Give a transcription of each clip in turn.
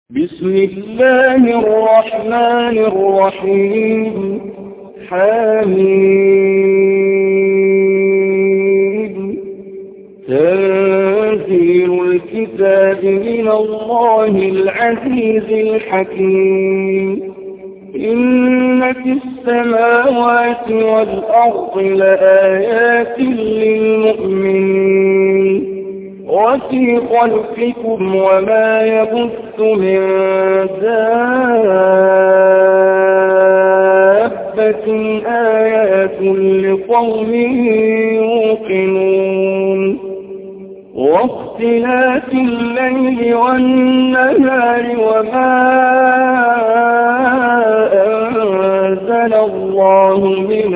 بسم الله الرحمن الرحيم. حميد. تنزيل الكتاب من الله العزيز الحكيم. إن في السماوات والأرض لآيات للمؤمنين وفي خلقكم وما يبث من دابة آيات لقوم يوقنون. واختلاف الليل والنهار وما أنزل الله من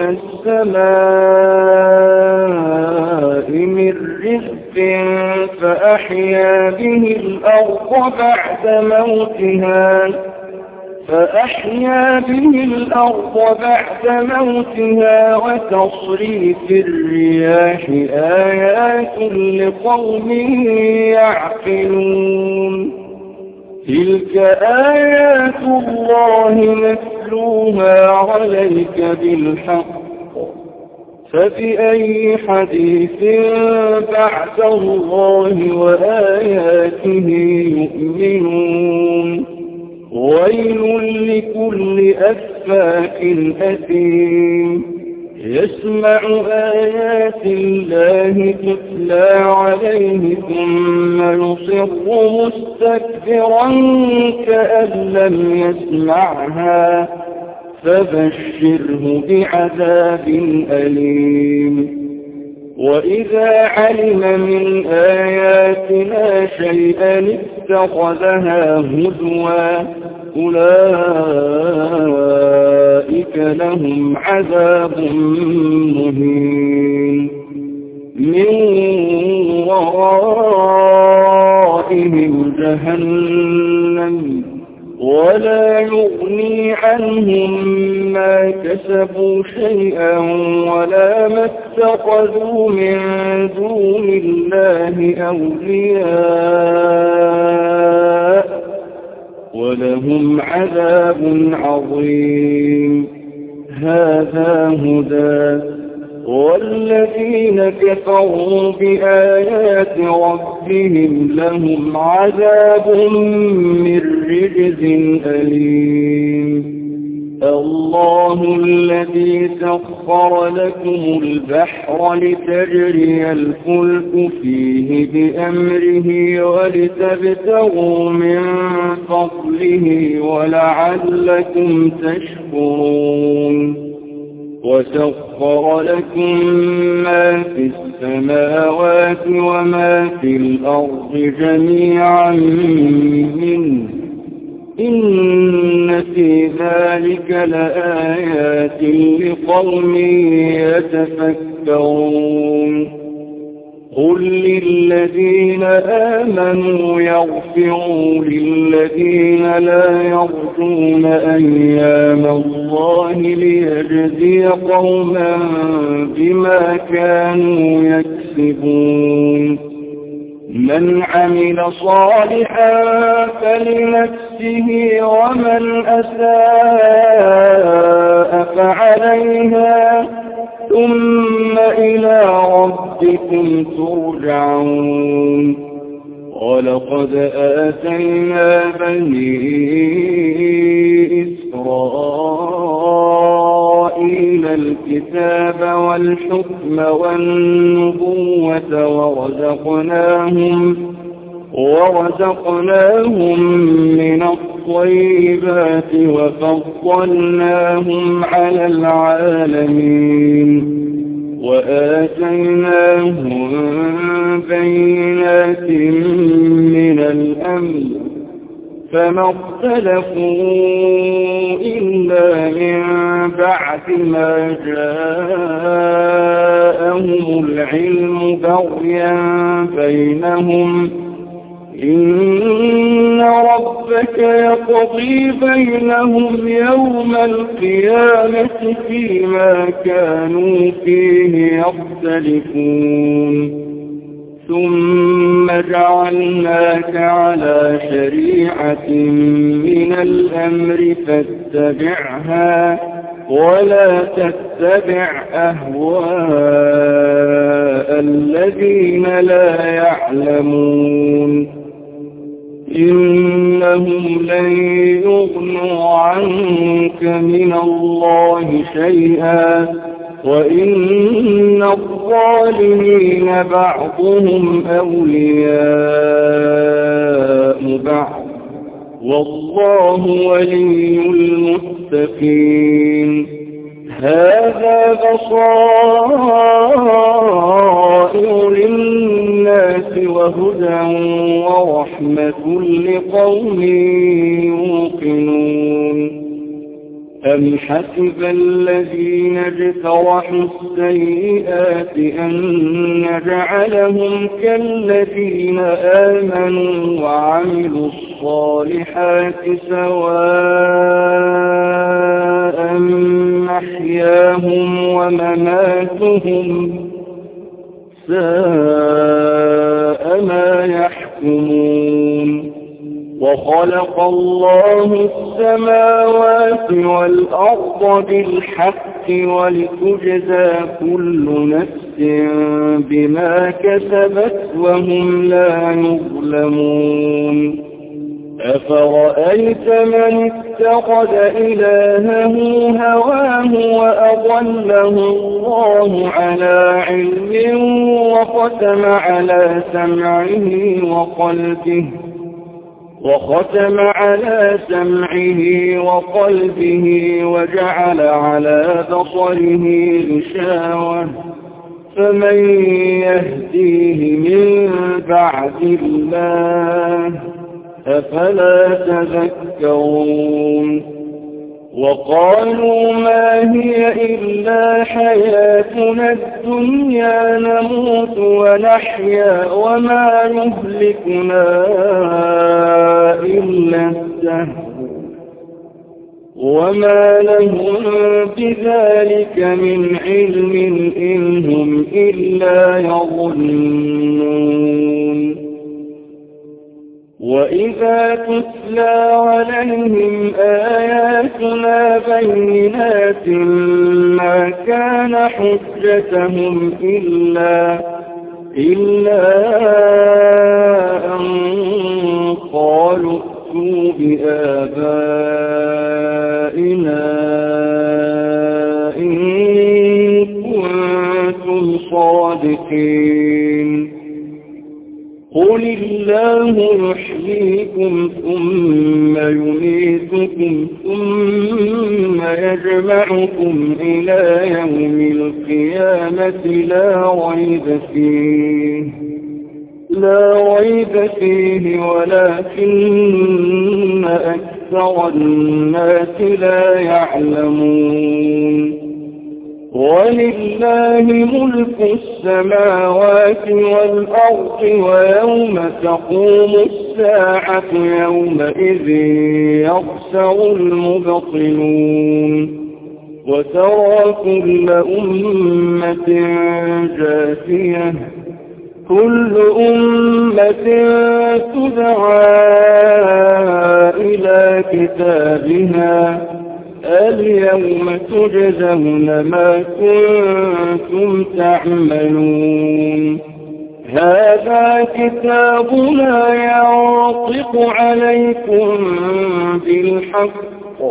السماء من رزق فأحيا به الأرض بعد موتها وتصريف الرياح آيات لقوم يعقلون. تلك آيات الله نتلوها عليك بالحق، فبأي حديث بعد الله وآياته يؤمنون. ويل لكل أفاك أثيم يسمع آيات الله تتلى عليه ثم يصر مستكبرا كأن لم يسمعها، فبشره بعذاب أليم. وإذا علم من آياتنا شيئا اتخذها هزوا، أولئك لهم عذاب مهين من ورائهم جهنم ولا يغني عنهم ما كسبوا شيئا ولا ما اتخذوا من دون الله أولياء ولهم عذاب عظيم. هذا هدى، والذين كفروا بآيات ربهم لهم عذاب من رجز أليم. الله الذي سخر لكم البحر لتجري الفلك فيه بأمره ولتبتغوا من فضله ولعلكم تشكرون. وسخر لكم ما في السماوات وما في الأرض جميعا منه، إن في ذلك لآيات لقوم يتفكرون. قل للذين آمنوا يغفروا للذين لا يرجون أيام الله ليجزي قوما بما كانوا يكسبون. من عمل صالحا فلنفسه ومن أساء فعليها ثم إلى ربكم ترجعون. ولقد آتينا بني إسرائيل الكتاب والحكم والنبوة ورزقناهم من الطيبات وفضلناهم على العالمين وآتيناهم بينات من الأمر، فما اختلفوا إلا من بعد ما جاءهم العلم بغيا بينهم. إن ربك يقضي بينهم يوم القيامة فيما كانوا فيه يختلفون. ثم جعلناك على شريعة من الأمر فاتبعها ولا تتبع أهواء الذين لا يعلمون إنهم لن يغنوا عنك من الله شيئا وإن الظالمين بعضهم أولياء بعض والله ولي المتقين هذا بصائر للناس وهدى ورحمة لقوم يوقنون أم حسب الذين اجترحوا السيئات أن نجعلهم كالذين آمنوا وعملوا الصالحات سواء محياهم ومماتهم ساء ما يحكمون وخلق الله السماوات والأرض بالحق ولتجزى كل نفس بما كسبت وهم لا يظلمون أفرأيت من اتخذ إلهه هواه وأضله الله على علم وختم على سمعه وقلبه وجعل على بصره غشاوة فمن يهديه من بعد الله أفلا تذكرون وقالوا ما هي إلا حياتنا الدنيا نموت ونحيا وما يهلكنا إلا الدهر وما لهم بذلك من علم إن هم إلا يظنون وإذا تتلى عليهم آياتنا بينات ما كان حجتهم إلا أن قالوا ائتوا بآبائنا إن كنتم صادقين قل الله يحييكم ثم يميتكم ثم يجمعكم إلى يوم القيامة لا ريب فيه ولكن أكثر الناس لا يعلمون ولله ملك السماوات والأرض ويوم تقوم الساعة يومئذ يخسر المبطلون وترى كل أمة جاثية كل أمة تدعى إلى كتابها اليوم تجزون ما كنتم تعملون هذا كتابنا ينطق عليكم بالحق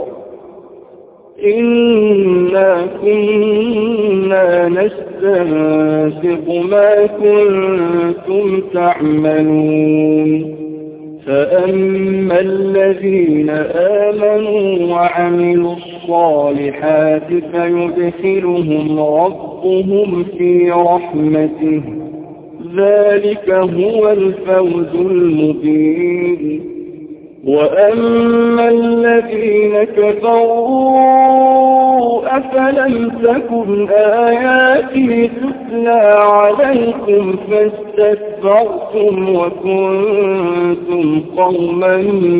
إنا كنا نستنسخ ما كنتم تعملون فأما الذين آمنوا وعملوا الصالحات فيدخلهم ربهم في رحمته ذلك هو الفوز المبين وأما الذين كفروا أفلم تكن آياتي تتلى عليكم فاستكبرتم وكنتم قوما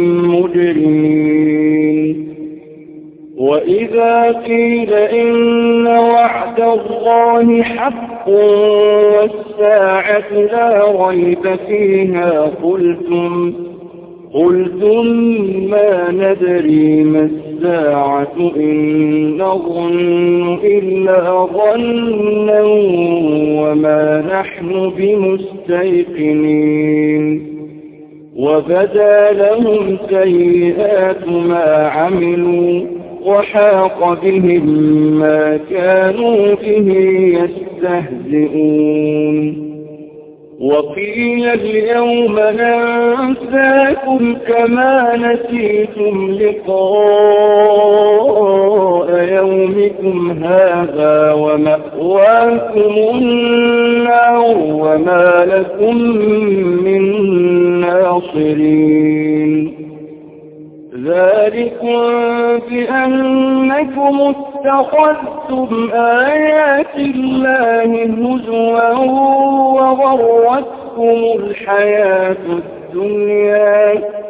مجرمين وإذا قيل إن وعد الله حق حق والساعة لا ريب فيها قلتم ما ندري ما الساعة إن نظن إلا ظنا وما نحن بمستيقنين وبدا لهم سيئات ما عملوا وحاق بهم ما كانوا به يستهزئون وقيل اليوم ننساكم كما نسيتم لقاء يومكم هذا ومأواكم النار وما لكم من ناصرين ذلكم بأنكم اتخذتم آيات الله هزوا وغرتكم الحياة الدنيا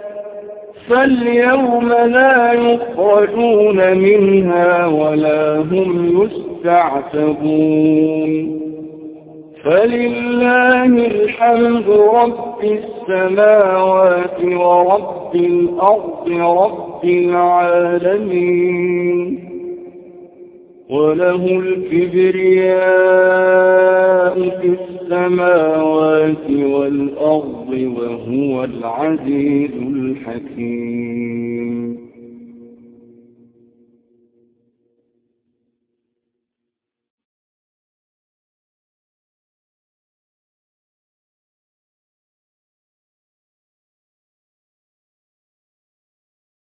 فاليوم لا يخرجون منها ولا هم يستعتبون فلله الحمد رب السماوات ورب الأرض رب العالمين وله الكبرياء في السماوات والأرض وهو العزيز الحكيم